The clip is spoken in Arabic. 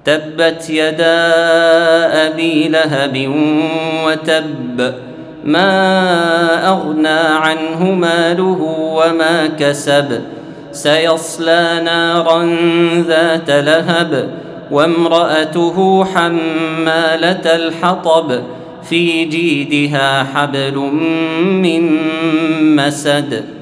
تبت يدا أبي لهب وتب ما أغنى عنه ماله وما كسب سيصلى نارا ذات لهب وامرأته حمالة الحطب في جيدها حبل من مسد